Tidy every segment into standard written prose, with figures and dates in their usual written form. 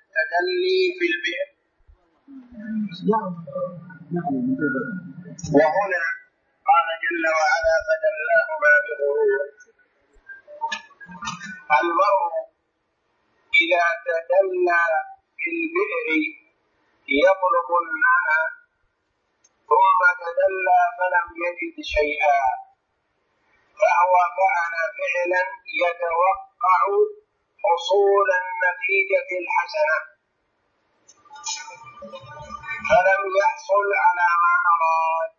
التدلي في البئر. وهنا قال جل وعلا فدلاهما بغرور. المرء إذا تدلى في البئر يطلب الماء ثم تدلى فلم يجد شيئا، فهو فعل فعلا يتوقع حصول النتيجة الحسنة فلم يحصل على ما أراد.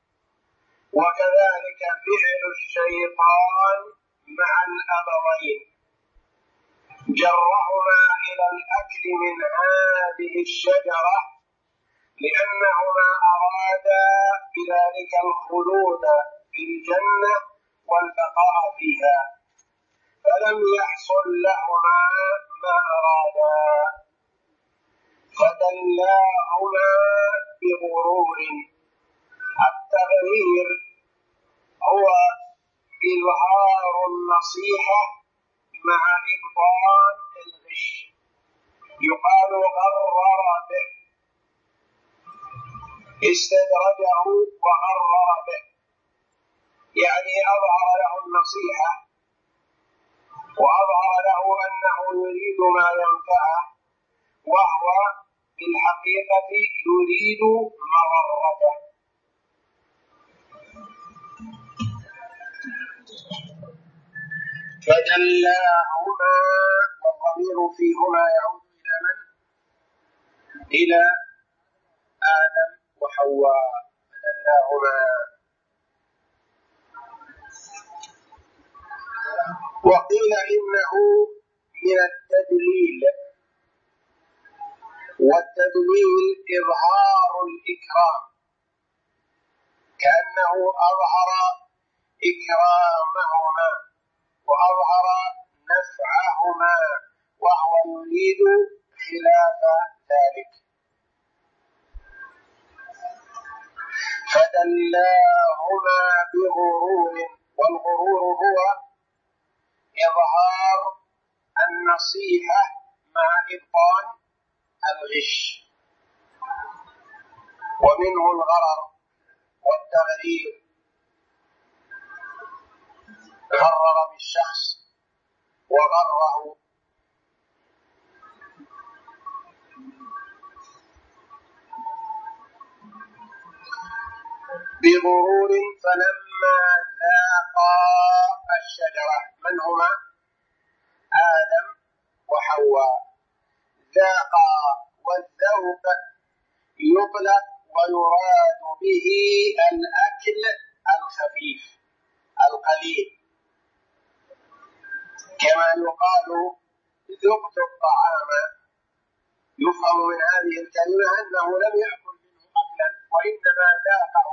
وكذلك فعل الشيطان مع الأبوين، جرهما إلى الأكل من هذه الشجرة لأنهما أرادا بذلك الخلود في الجنة والبقاء فيها، فلم يحصل لهما ما أرادا فدلاهما بغرور. التغرير هو إظهار النصيحة مع إبطال الغش، يقال غرر به، استدرجه وغرر به، يعني أظهر له النصيحة وأظهر له أنه يريد ما ينفعه وهو في الحقيقة يريد مضرته. فدلاهما، والضمير فيهما يعود إلى من؟ إلى آدم وحواء. فدلاهما. وقيل إنه من التدليل، والتدليل إظهار الإكرام، كأنه أظهر إكرامهما وأظهر نفعهما وهو يريد خلاف ذلك. فدلاهما بغرور، والغرور هو إظهار النصيحة مع إبطال الغش، ومنه الغرر والتغرير. غرر بالشخص وغره. بغرور فلما ذاقا الشجرة، من هما؟ آدم وحواء. ذاقا، والذوق يطلق ويراد به الأكل الخفيف القليل، كما يقال ذقت الطعام، يفهم من هذه الكلمة أنه لم يأكل منه أكلا وإنما ذاقه.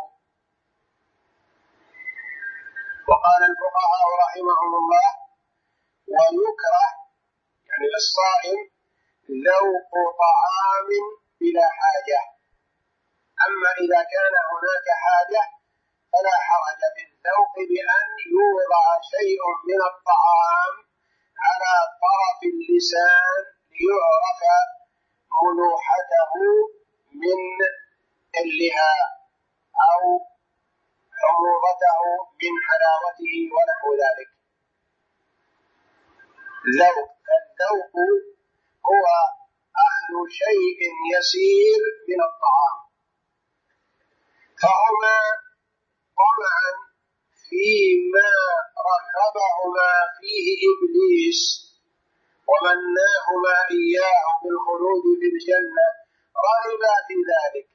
وقال الفقهاء رحمهم الله ويكره يعني للصائم ذوق طعام بلا حاجة، أما إذا كان هناك حاجة فلا حرج في الذوق بأن يوضع شيء من الطعام على طرف اللسان ليعرف ملوحته من اللهاء أو حموضته من حلاوته ونحو ذلك. ذوق، الذوق هو أخذ شيء يسير من الطعام، فهما طمعا فيما رغبهما فيه إبليس ومناهما إياه بالخلود في الجنة، رغبا في ذلك،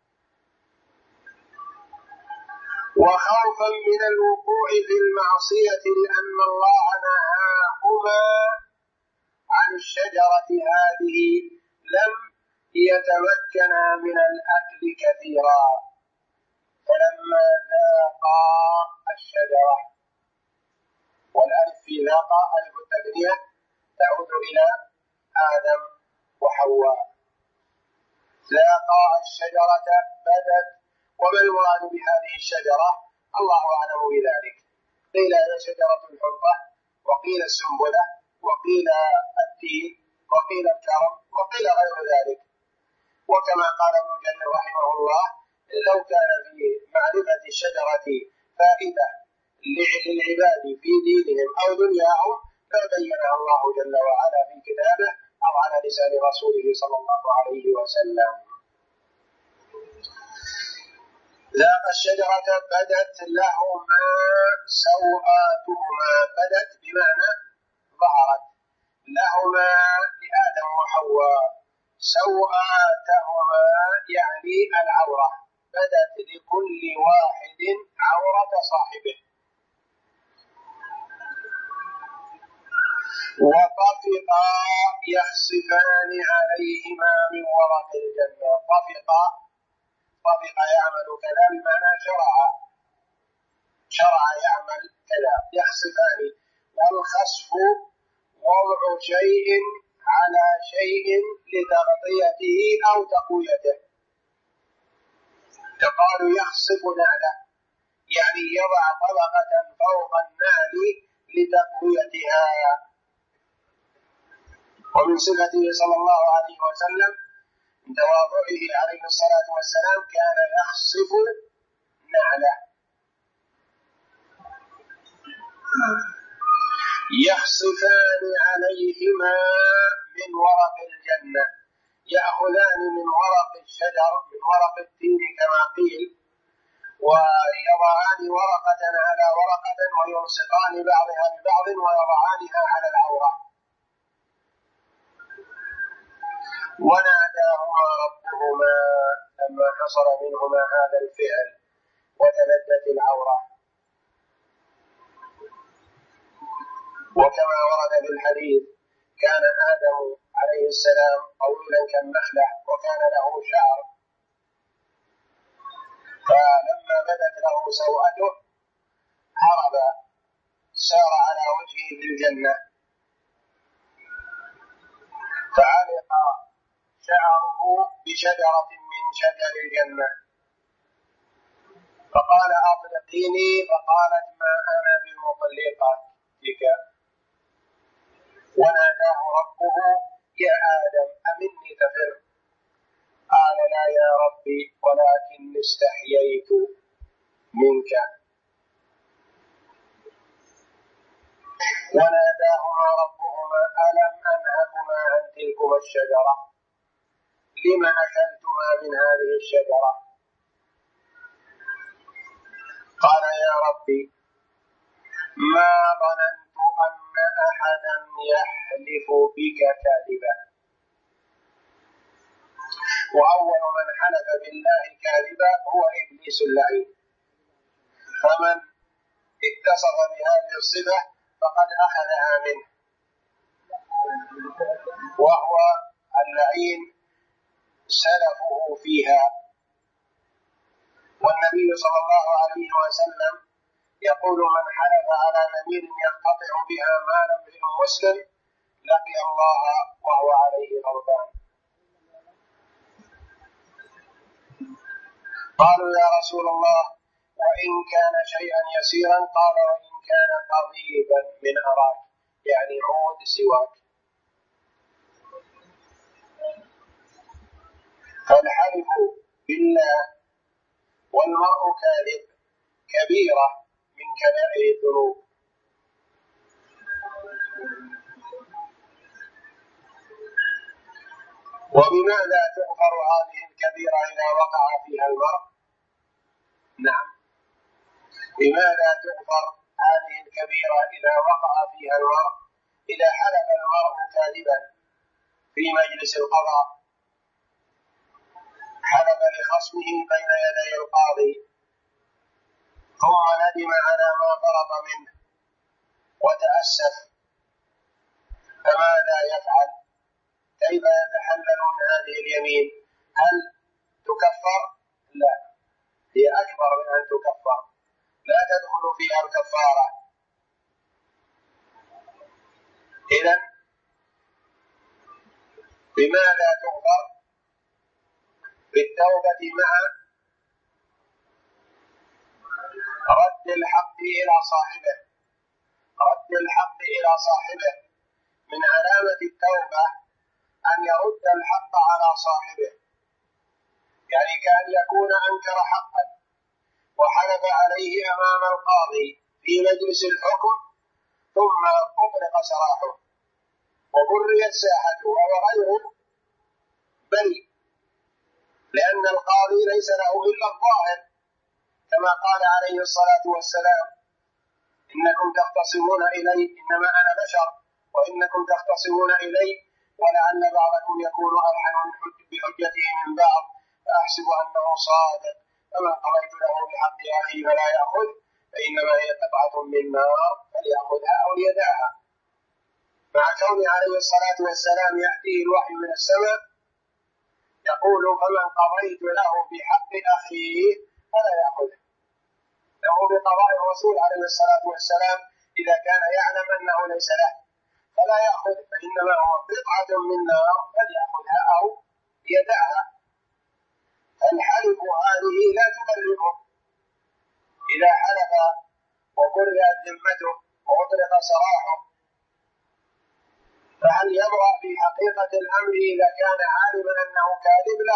وخوفا من الوقوع في المعصية لأن الله نهاهما عن الشجرة هذه لم يتمكنا من الأكل كثيرا. فلما ذاقا الشجرة، والألف في ذاقا ألف التثنية تعود إلى آدم وحواء. ذاقا الشجرة بدت، وما المراد بهذه الشجرة؟ الله أعلم بذلك. قيل هي شجرة الحنطة، وقيل السنبلة، وقيل التين، وقيل الكرم، وقيل وكما قال ابن جرير رحمه الله: لو كان في معرفة الشجرة فائدة للعباد في دينهم أو دنياهم لبينها الله جل وعلا في كتابه أو على لسان رسوله صلى الله عليه وسلم. ذاق الشجرة بدت لهما سوآتهما، بدت بمعنى ظهرت، لهما لآدم وحواء، سوآتهما يعني العورة، بدت لكل واحد عورة صاحبه. وطفقا يخصفان عليهما من ورق الجنة. طفق يعمل كذا بمعنى شرع يعمل كذا، يخصفان. والخسف وضع شيء على شيء لتغطيته أو تقويته. يقال يخصف نعله، يعني يضع طبقة فوق النعل لتقويتها. ومن صفته صلى الله عليه وسلم من تواضعه عليه الصلاة والسلام كان يخصف نعله. يخصفان عليهما من ورق الجنة، يأخذان من ورق الشجر، من ورق التين كما قيل، ويضعان ورقة على ورقة ويلصقان بعضها ببعض ويضعانها على العورة. وناداهما ربهما لما حصل منهما هذا الفعل وتبدت العورة. وكما ورد في الحديث كان آدم عليه السلام طويلا كالنخلة وكان له شعر، فلما بدت له سوءته هرب، سار على وجهه في الجنة، فعلق شعره بشجرة من شجر الجنة، فقال أطلقيني، فقالت ما أنا بمطلقتك. وناداه ربه يا آدم أمني تفر؟ قال لا يا ربي ولكن استحييت منك. وناداهما ربهما ألم أنهكما عن تلكما الشجرة لم أكلتما من هذه الشجرة؟ قال يا ربي ما ظننت أن أحدا يحلف بك كاذبا، وأول من حلف بالله كاذبا هو إبليس اللعين، فمن اتصف بهذه الصفة فقد أخذها منه، وهو اللعين سلفه فيها. والنبي صلى الله عليه وسلم يقول من حلف على يمين يقتطع بها مال امرئ مسلم لقي الله وهو عليه غضبان. قالوا يا رسول الله وإن كان شيئا يسيرا؟ قال وإن كان قضيبا من أراك، يعني عود سواك. فالحلف بالله والمرء كاذب كبيرة من كبائر الذنوب. وبماذا تغفر هذه الكبيرة إذا وقع فيها المرء؟ نعم، بماذا تغفر هذه الكبيرة إذا وقع فيها المرء؟ إذا حلف المرء كاذبا في مجلس القضاء، حلف لخصمه بين يدي القاضي ثم ندم على ما فرط منه وتأسف، فماذا يفعل؟ كيف يتحلل من هذه اليمين؟ هل تكفر؟ لا، هي أكبر من أن تكفر، لا تدخل فيها الكفارة. إذن بماذا تغفر؟ بالتوبة مع رد الحق إلى صاحبه. رد الحق إلى صاحبه من علامة التوبة أن يرد الحق على صاحبه، يعني كأن يكون أنكر حقا وحلف عليه أمام القاضي في مجلس الحكم ثم أطلق سراحه وبرئت ساحته وهو غير بريء، لأن القاضي ليس له إلا الظاهر، كما قال عليه الصلاة والسلام: إنكم تختصمون إلي، إنما أنا بشر وإنكم تختصمون إلي ولعل بعضكم يكون ألحن بحجته من بعض فأحسب أنه صادق، فمن قضيت له بحق أخي فلا يأخذ فإنما هي قطعة من نار فليأخذها أو ليدعها، مع كون عليه الصلاة والسلام يأتيه الوحي من السماء يقول: فمن قضيت له بحق أخيه فلا يأخذه، له بقضاء الرسول عليه الصلاة والسلام إذا كان يعلم أنه ليس له فلا يأخذ، فإنما هو قطعة من نار فليأخذها أو يدعها. فالحلف هذه لا تبرئه إذا حلف وبرئت ذمته وأطلق سراحه، فهل يبرأ في حقيقة الأمر إذا كان عالما أنه كاذب؟ لا.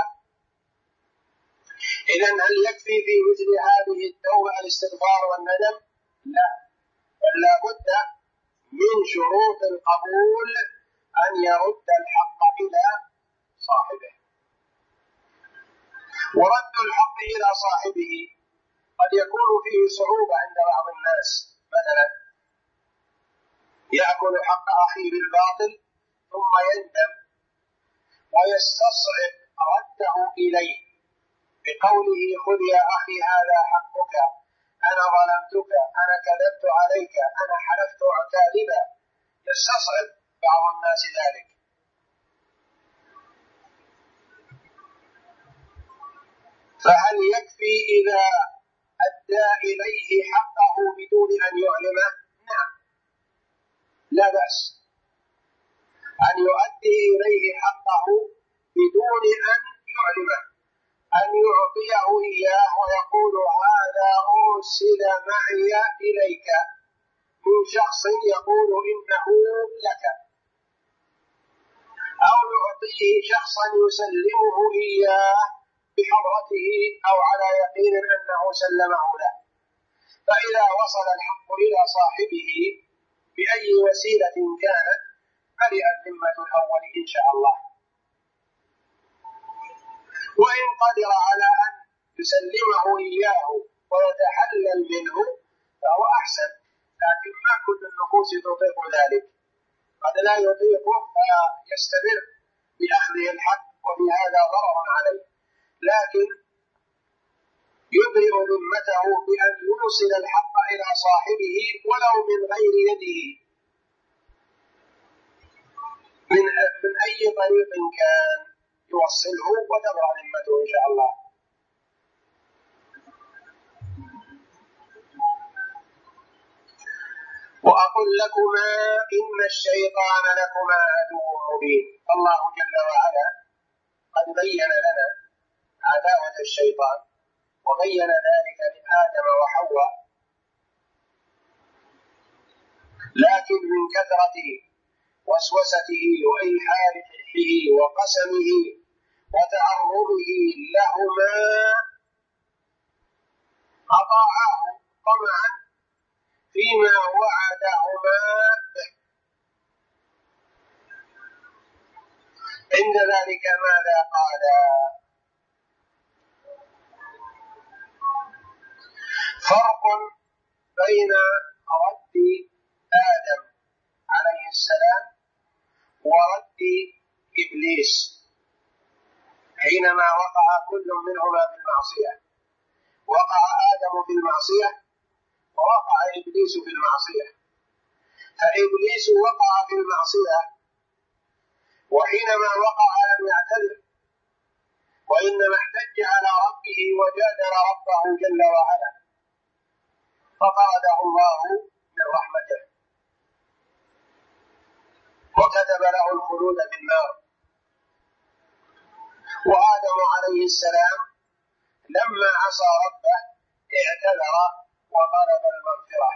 إذن هل يكفي في مثل هذه التوبة الاستغفار والندم؟ لا، بل لا بد من شروط القبول أن يرد الحق إلى صاحبه. ورد الحق إلى صاحبه قد يكون فيه صعوبة عند بعض الناس، مثلا يأكل حق أخيه بالباطل ثم يندم ويستصعب رده إليه بقوله: خذ يا أخي هذا حقك، أنا ظلمتك، أنا كذبت عليك، أنا حلفت كاذبا. يستصعب بعض الناس ذلك. فهل يكفي إذا أدى إليه حقه بدون أن يعلمه؟ نعم، لا بأس أن يؤدي إليه حقه بدون أن يعلمه، أن يعطيه إياه ويقول: هذا أرسل معي إليك من شخص يقول إنه لك، أو يعطيه شخصا يسلمه إياه بحضرته أو على يقين أنه سلمه له، فإذا وصل الحق إلى صاحبه بأي وسيلة كانت برئت ذمة الأول إن شاء الله. وإن قدر على أن يسلمه إياه ويتحلل منه فهو أحسن، لكن ما كل النفوس تطيق ذلك، قد لا يطيقه فيستمر بأخذه الحق وفي هذا ضرر عليه، لكن يبرئ ذمته بأن يوصل الحق إلى صاحبه ولو من غير يده، من أي طريق كان يوصله وتبرأ ذمته إن شاء الله. وأقول لكما إن الشيطان لكما عدو مبين. الله جل وعلا قد بين لنا عداوة الشيطان وبين ذلك لآدم وحواء، لكن من كثرة وسوسته وإلحاحه وقسمه وتعرضه لهما أطاعاه طمعا فيما وعدهما به. عند ذلك ماذا قال؟ فرق بين رد آدم عليه السلام ورد إبليس حينما وقع كل منهما في المعصية. وقع آدم في المعصية ووقع إبليس في المعصية، فإبليس وقع في المعصية وحينما وقع لم يعتذر، وإنما احتج على ربه وجادل ربه جل وعلا، فطرده الله من رحمته وكتب له الخلود في النار. وآدم عليه السلام لما عصى ربه اعتذر وطلب المغفرة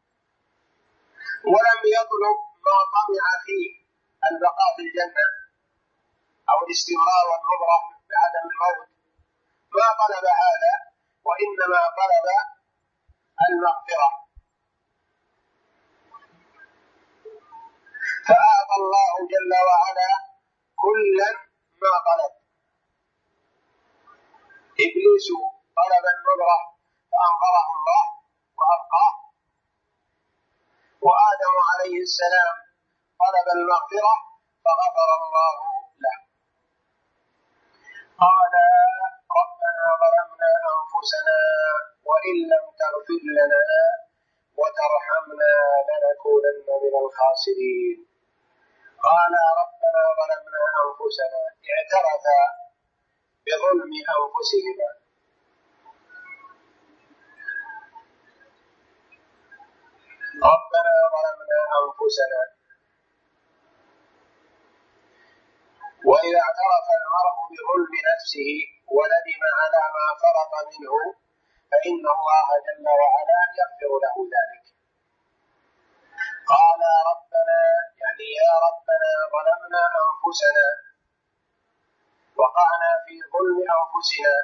ولم يطلب ما طمع فيه البقاء في الجنة أو الاستمرار والنظرة بعدم الموت، ما طلب هذا وإنما طلب المغفرة، فأعطى الله جل وعلا كلا ما طلب. إبليس طلب النظرة فأنظره الله وأبقاه، وآدم عليه السلام طلب المغفرة فغفر الله له. قال ربنا ظلمنا أنفسنا وإن لم تغفر لنا وترحمنا لنكونن من الخاسرين. قال ربنا ظلمنا أنفسنا، اعترف بظلم أنفسهما. ربنا ظلمنا أنفسنا، وإذا اعترف المرء بظلم نفسه وندم على ما فرط منه فإن الله جل وعلا يغفر له ذلك. قال ربنا، يعني يا ربنا ظلمنا أنفسنا، وقعنا في ظلم أنفسنا،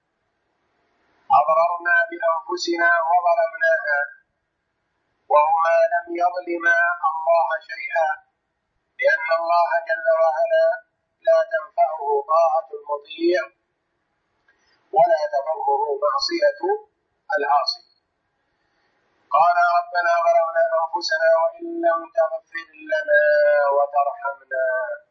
أضررنا بأنفسنا وظلمناها، وهما لم يظلما الله شيئا، لأن الله جل وعلا لا تنفعه طاعة المطيع ولا تضره معصية العاصي. قال ربنا ظلمنا أنفسنا وإن لم تغفر لنا وترحمنا،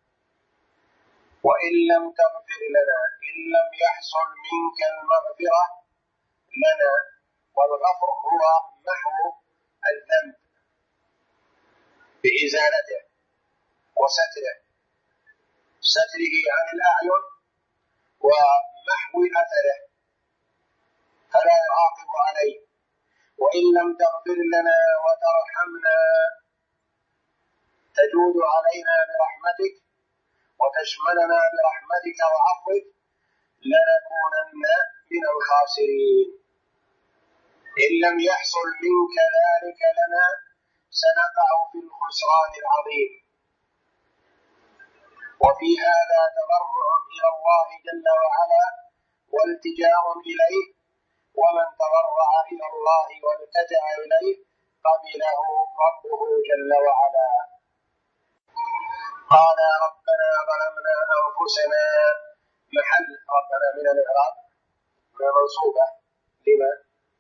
وإن لم تغفر لنا، إن لم يحصل منك المغفرة لنا، والغفر هو محو الذنب بإزالته وستره، ستره عن الأعين ومحو أثره فلا يعاقب عليه. وإن لم تغفر لنا وترحمنا، تجود علينا برحمتك وتشملنا برحمتك وعفوك، لنكونن من الخاسرين. إن لم يحصل منك ذلك لنا سنقع في الخسران العظيم. وفي هذا تضرع إلى الله جل وعلا والتجاء إليه، ومن تضرع إلى الله والتجأ إليه قبله ربه جل وعلا. قال ربنا ظلمنا أنفسنا، محل ربنا من الإعراب منصوبة لما؟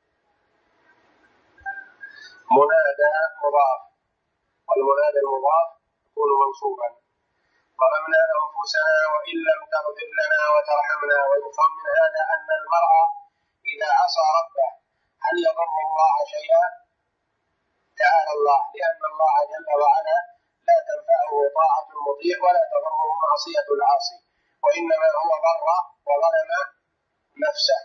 منادى مضاف، والمنادى المضاف يكون منصوبا. ظلمنا أنفسنا وإن لم تغفر لنا وترحمنا. ويفهم من هذا أن المرء إذا عصى ربه هل يضر الله شيئا؟ تعالى الله، لأن الله جل وعلا لا تنفعه طاعة المطيع ولا تضره معصية العاصي، وإنما هو ضر وظلم نفسه.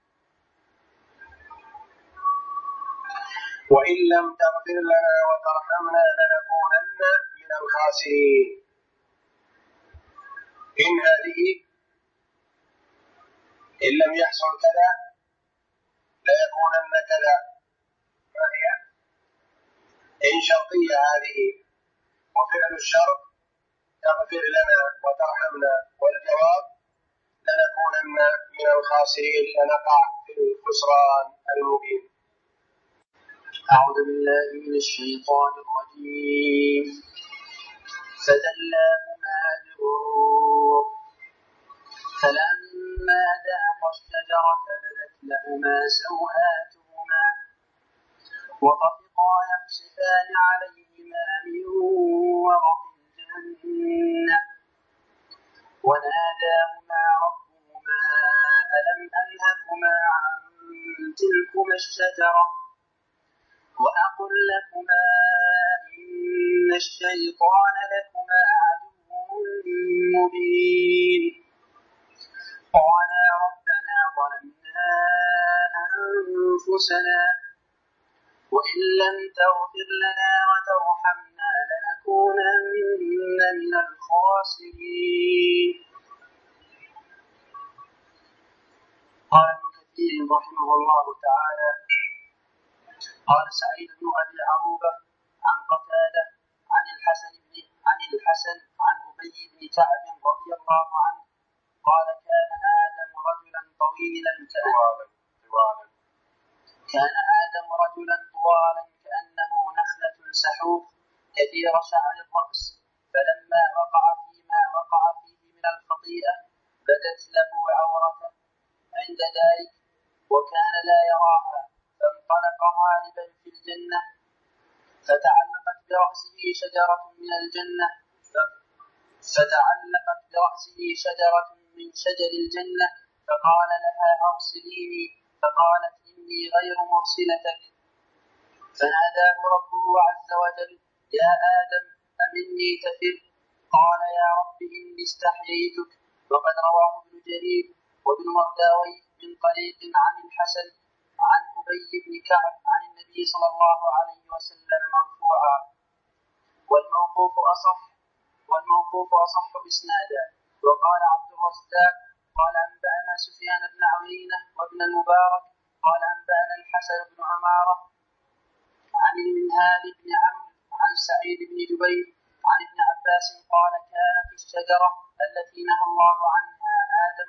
وإن لم تغفر لنا وترحمنا لنكونن من الخاسرين. إن هذه إن لم يحصل كذا ليكونن كذا، ما هي؟ إن شرطية هذه، وفعل الشرط تغفر لنا وترحمنا، والجواب لنكونن من الخاسرين، لنقع في الخسران المبين. أعوذ بالله من الشيطان الرجيم. فدلاهما بغرور، فلما ذاقا الشجرة بدت لهما سوآتهما وطفقا يخصفان عليهما من ورق الجنة وناداهما ربهما ألم أنهكما عن تلكما الشجرة وأقل لكما إن الشيطان لكما عدو مبين. قالا ربنا ظلمنا أنفسنا وإن لم تغفر لنا وترحمنا لنكونن من الخاسرين. قال ابن كثير رحمه الله تعالى: قال سعيد بن أبي عروبة عن قتادة عن الحسن عن أبي بن كعب رضي الله عنه قال: كان آدم رجلا طويلا طويلا كان آدم رجلا طوالا كأنه نخلة سحوف كثير شعر الرأس، فلما وقع فيما وقع فيه من الخطيئة بدت له عورته عند ذلك وكان لا يراها، فانطلق هاربا في الجنة، فتعلقت برأسه شجرة من شجر الجنة فقال لها أرسليني، فقالت إني غير مرسلتك. فناداه ربه عز وجل: يا آدم أمني تفر؟ قال: يا رب إني استحييتك. وقد رواه ابن جرير وابن مرداوي من طريق عن الحسن عن أبي بن كعب عن النبي صلى الله عليه وسلم مرفوعا، والموقوف أصح إسنادا. وقال عبد الرزاق قال أنبأنا سفيان بن عيينة وابن المبارك قال أنبأنا الحسن بن عمارة عن المنهال بن عمرو عن سعيد بن جبير عن ابن عباس قال: كانت الشجرة التي نهى الله عنها آدم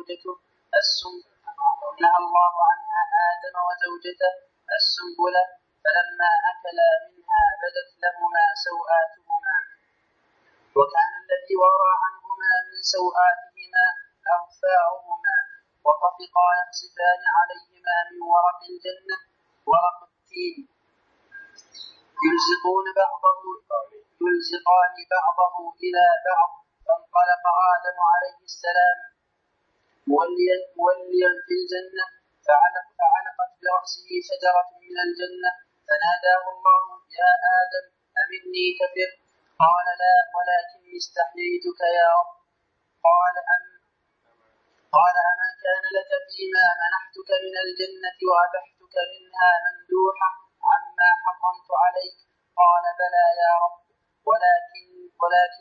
وزوجته السنبلة، فلما أكلا منها بدت لهما سوآتهما، وكان الذي ورى عنهما من سوآتهما أغفاؤهما، وطفقا يخسفان عليهما من ورق الجنة ورق التين يلزقان بعضه إلى بعض. فانطلق آدم عليه السلام موليا في الجنة، فعلقت برأسه شجرة من الجنة، فناداه الله: يا آدم أمني تفر؟ قال: لا، ولكني استحييتك يا رب. قال: أما كان لك فيما منحتك من الجنة وأبحتك منها مندوحة عما حرمت عليك؟ قال: بلى يا رب، ولكن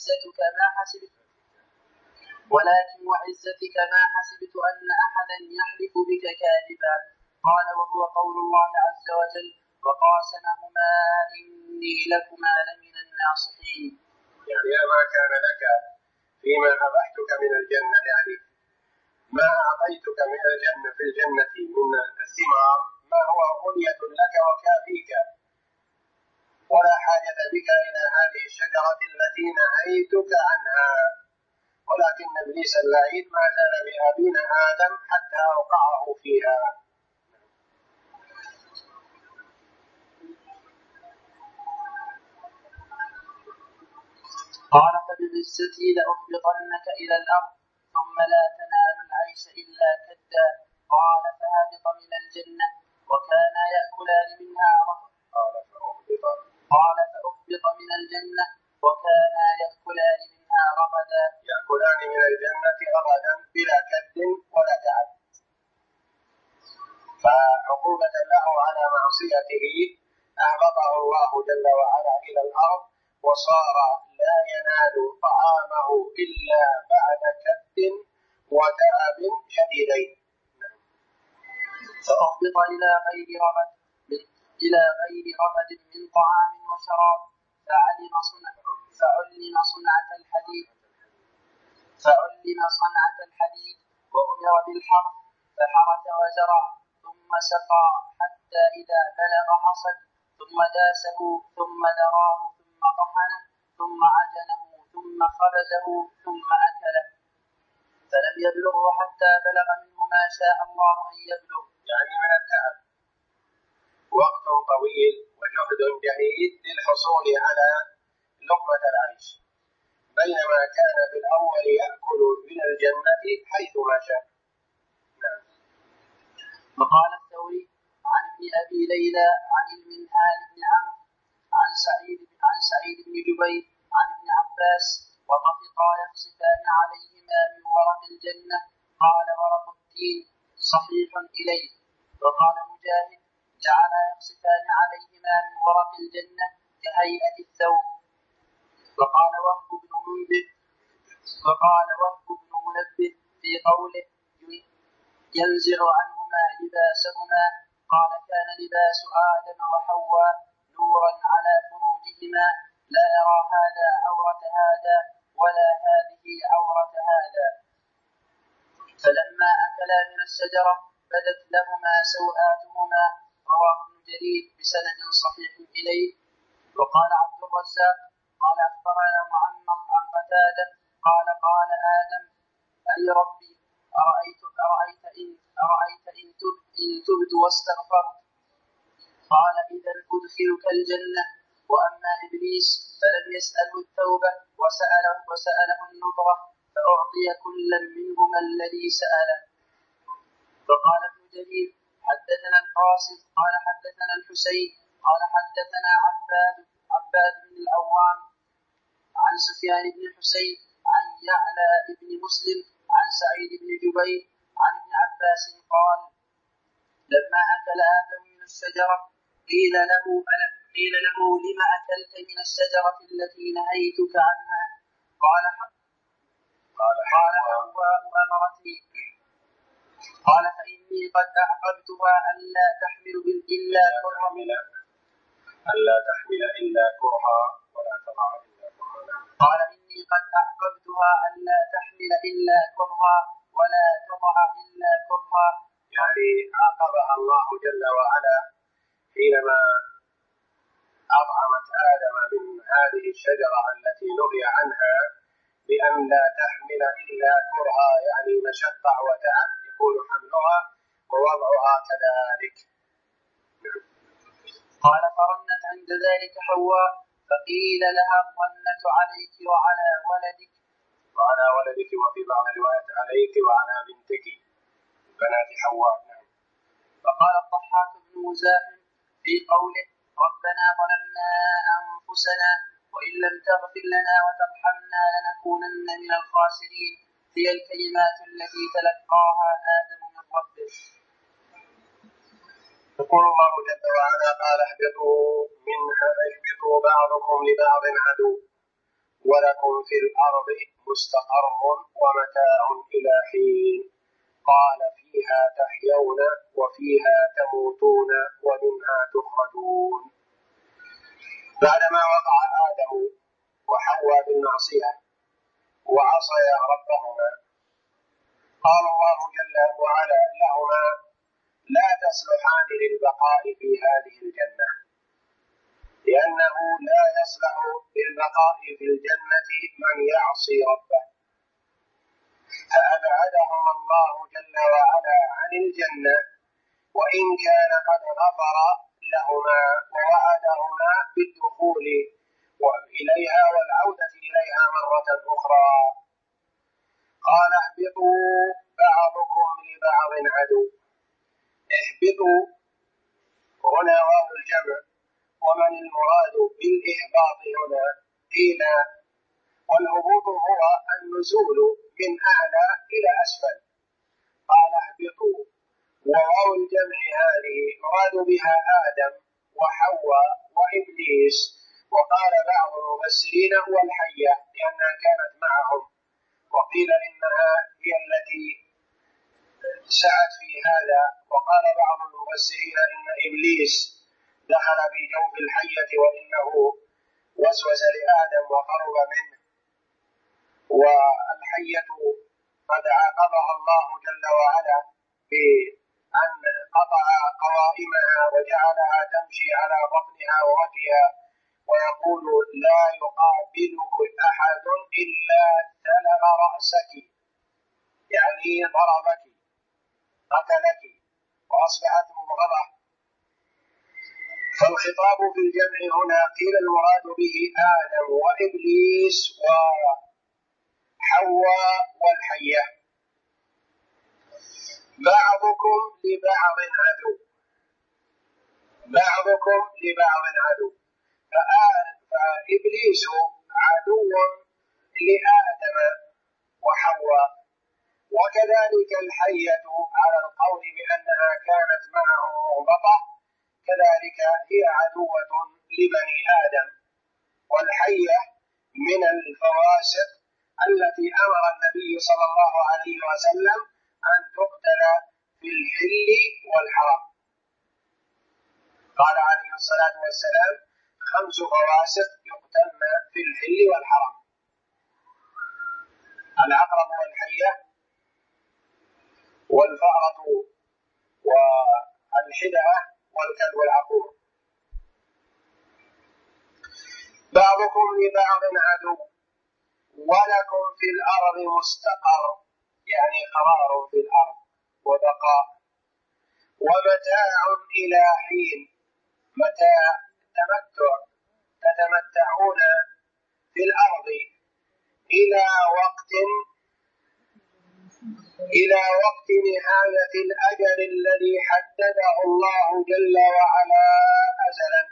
وعزتك ما حسبت أن أحدا يحلف بك كاذبا. قال: وهو قول الله عز وجل: وقاسمهما إني لكما لمن الناصحين. يعني ما كان لك فيما أبحتك من الجنة، يعني ما أعطيتك من الجنة في الجنة من الثمار ما هو غنية لك وكافيك، ولا حاجة بك إلى هذه الشجرة التي نهيتك عنها، ولكن إبليس اللعين ما زال بأبينا آدم حتى أوقعه فيها. قال: فبعزتي لأهبطنك إلى الأرض ثم لا تنال العيش إلا كدا. قال: فهبط من الجنة وكانا يأكلان منها رغدا. يأكلان من الجنة رغدا بلا كد ولا تعب. فعقوبة له على معصيته أهبطه الله جل وعلا إلى الأرض، وصار لا ينال طعامه إلا بعد كد وتعب شديدين. فأهبط إلى غير رغد من طعام وشراب، فعلم صنعة الحديد وأمر بالحرث، فحرث وزرع ثم سقى حتى إذا بلغ حصد، ثم داسه ثم دراه ثم طحنه ثم عجنه ثم خبزه ثم أكله، فلم يبلغه حتى بلغ منه ما شاء الله أن يبلغ، يعني من التعب وقت طويل وجهد جهيد للحصول على لقمة العيش، بينما كان في الأول يأكل من الجنة حيث ما شاء. وقال الثوري عن ابن أبي ليلى عن المنهال بن عمرو عن سعيد بن جبير عن ابن عباس: وطفقا يخسفان عليهما من ورق الجنة. قال: ورق التين صحيح إليه. وقال مجاهد: جعل يخسفان عليهما من ورق الجنة كهيئة الثوب. وقال وهب بن منبه في قوله: ينزع عنهما لباسهما، قال: كان لباس آدم وحواء نورا على فروجهما، لا يرى هذا عورة هذا ولا هذه عورة هذا. فلما أكل أكلا من الشجرة بدت لهما سوآتهما. رواه ابن جرير بسند صحيح إليه. وقال عبد الرزاق قال أخبرنا معمر عن قتادة قال قال آدم أي ربي أرأيت إن تبت واستغفرت قال إذا أدخلك الجنة. وأما إبليس فلم يسأله التوبة وسأله النظرة فأعطي كلا منهما الذي سأله. فقال ابن جرير حدثنا القاسم قال حدثنا الحسين قال حدثنا عباد بن العوام عن سفيان بن حسين عن يعلى بن مسلم عن سعيد بن جبير عن ابن عباس قال لما أكل آدم من الشجرة قيل له لم أكلت من الشجرة التي نهيتك عنها قال حواء أمرتني قال فإني قد أعقبتها ألا تحمل إلا كرها ولا تضع إلا كرها. قال إني قد أعقبتها ألا تحمل إلا كرها ولا تضع إلا كرها. يعني عاقبها الله جل وعلا حينما أطعمت آدم من هذه الشجرة التي نهي عنها بأن لا تحمل إلا كرها، يعني مشقة وتعب يكون حملها ووضعها كذلك. قال فرنت عند ذلك حواء فقيل لها الرنة عليك وعلى ولدك وفي بعض الروايات عليك وعلى بنتك بنات حواء. فقال الضحاك بن مزاحم في قوله ربنا ظلمنا أنفسنا وإن لم تغفر لنا وترحمنا لنكونن من الخاسرين هي الكلمات التي تلقاها آدم من ربه. يقول الله جل وعلا قال اهبطوا بعضكم لبعض عدو ولكم في الأرض مستقر ومتاع إلى حين قال فيها تحيون وفيها تموتون ومنها تخرجون. بعدما وقع آدم وحواء بالمعصية وعصيا ربهما قال الله جل وعلا لهما لا تصلحان للبقاء في هذه الجنة، لأنه لا يصلح للبقاء في الجنة من يعصي ربه، فأبعدهما الله جل وعلا عن الجنة وإن كان قد غفر لهما ووعدهما بالدخول إليها والعودة إليها مرة أخرى. قال اهبطوا بعضكم لبعض عدو. اهبطوا هنا واو الجمع، ومن المراد بالإهباط هنا قيل والهبوط هو النزول من أعلى إلى أسفل. قال اهبطوا وواو الجمع هذه مراد بها آدم وحواء وإبليس، وقال بعض المفسرين هو الحية لأنها كانت معهم، وقيل إنها هي التي سعت في هذا، وقال بعض المفسرين إن إبليس دخل في جوف الحية وإنه وسوس لآدم وقرب منه، والحية قد عاقبها الله جل وعلا بأن قطع قوائمها وجعلها تمشي على بطنها ووجهها ويقول لا يقابلك أحد إلا سلغ رأسك، يعني ضربك قتلك وأصبحت مبغضة. فالخطاب في الجمع هنا قيل المراد به آدم وإبليس وحواء والحية. بعضكم لبعض عدو، بعضكم لبعض عدو، فإبليس عدو لآدم وحواء، وكذلك الحية على القول بأنها كانت معهم مهبطة كذلك هي عدوة لبني آدم. والحية من الفواسق التي أمر النبي صلى الله عليه وسلم أن تقتل في الحل والحرام. قال عليه الصلاة والسلام 5 فواسق يقتلن في الحل والحرام: العقرب والحية والفأرة والحدأة والكلب العقور. بعضكم لبعض عدو ولكم في الأرض مستقر، يعني قرار في الأرض وبقاء، ومتاع إلى حين، متاع تمتع، تتمتعون في الأرض إلى وقت نهاية الأجل الذي حدده الله جل وعلا أزلا.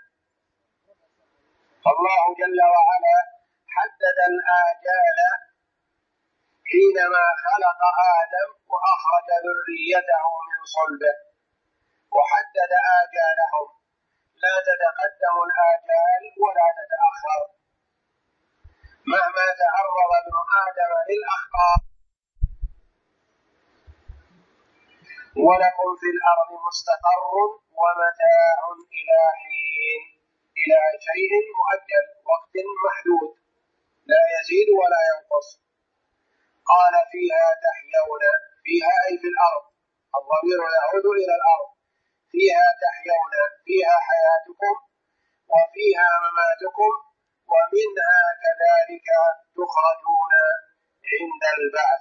فالله جل وعلا حدد الآجال حينما خلق آدم وأخرج ذريته من صلبه، وحدد آجالهم، لا تتقدم الآجال ولا تتأخر. مهما تعرض ابن آدم للأخطاء. ولكم في الأرض مستقر ومتاع إلى حين، إلى شيء مؤجل، وقت محدود لا يزيد ولا ينقص. قال فيها تحيون، فيها أي في الأرض، الضمير يعود إلى الأرض. فيها تحيون، فيها حياتكم وفيها مماتكم ومنها كذلك تخرجون عند البعث.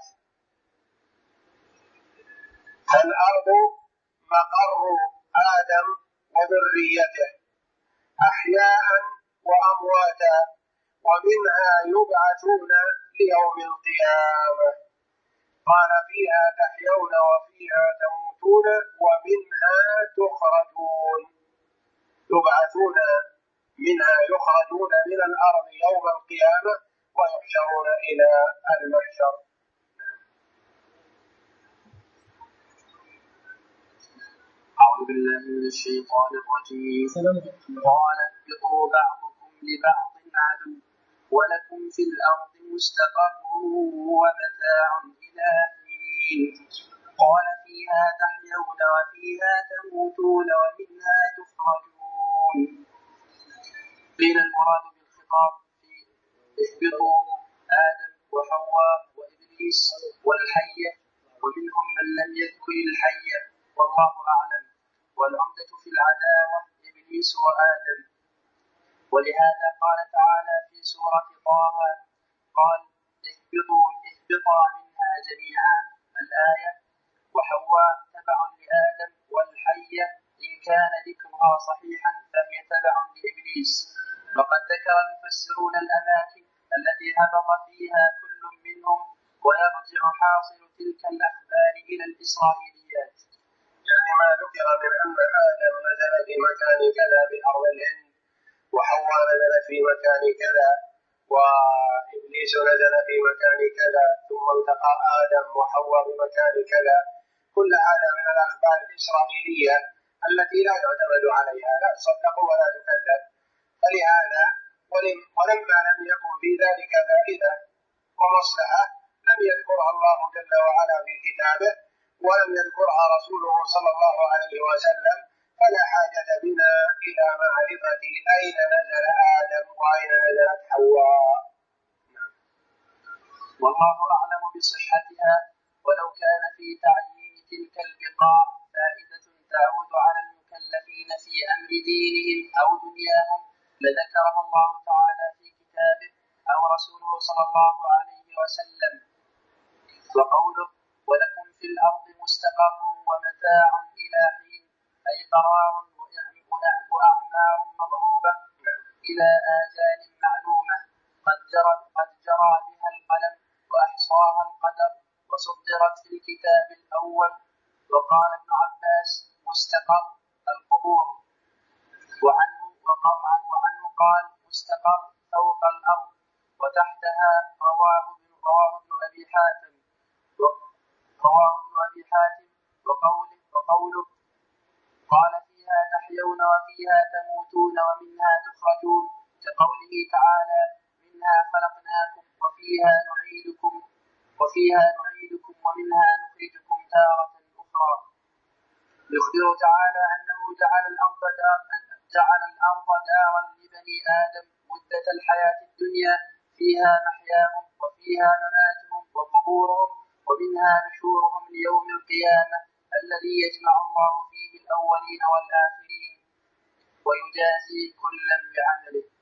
فالأرض مقر آدم وذريته أحياء وأمواتا، ومنها يبعثون ليوم القيامة. قال فيها تحيون وفيها تموتون ومنها تخرجون، يبعثون منها، يخرجون من الأرض يوم القيامة ويحشرون إلى المحشر. أعوذ بالله من الشيطان الرجيم. قال اهبطوا بعضكم لبعض عدو ولكم في الأرض مستقر ومتاع إلى حين. قال فيها تحيون وفيها تموتون ومنها تخرجون. قيل المراد بالخطاب في اهبطوا آدم وحواء وإبليس والحية، ومنهم من لم يذكر الحية والله أعلم، والعمدة في العداوة إبليس وآدم. ولهذا قال تعالى في سورة طه قال اهبطا منها جميعا الآية. وحواء تبع لآدم، والحية إن كان ذكرها صحيحا فهي تبع لإبليس. وقد ذكر المفسرون الأماكن التي هبط فيها كل منهم، ويرجع حاصل تلك الأخبار إلى الإسرائيليات. يعني ما ذكر من أن آدم نزل في مكان كذا بأرض الهند، وحواء نزلت في مكان كذا، وإبليس نزل في مكان كذا، ثم التقى آدم وحواء بمكان كذا، كل هذا من الأخبار الإسرائيلية التي لا يعتمد عليها، لا تصدق ولا تكذب. فلهذا ولما لم يكن في ذلك فائدة ومصلحة لم يذكرها الله جل وعلا في كتابه، ولم يذكرها رسوله صلى الله عليه وسلم، فلا حاجة بنا إلى معرفة أين نزل آدم وأين نزلت حواء. والله أعلم بصحتها. ولو كان في تعيين تلك البقاع فائدة تعود على المكلفين في أمر دينهم أو دنياهم لذكرها الله تعالى في كتابه أو رسوله صلى الله عليه وسلم. وقوله ولكم في الأرض مستقر ومتاع إلى حين أي قرار وأعمار مضروبة إلى آجال معلومة قد جرى بها القلم وأحصاها القدر وسطرت في الكتاب الأول. وقال ابن عباس مستقر القبور، وعنه قال مستقر فوق الأرض وتحتها. رواه ابن أبي حاتم وقوله قال فيها تحيون وفيها تموتون ومنها تخرجون، كقوله تعالى منها خلقناكم وفيها نعيدكم ومنها نخرجكم تارة أخرى. يخبر تعالى أنه جعل الأرض دارا لبني آدم مدة الحياة الدنيا، فيها محياهم وفيها مماتهم وقبورهم، ومنها ومنها نشورهم ليوم القيامة الذي يجمع الله فيه الأولين والآخرين ويجازي كلا بعمله.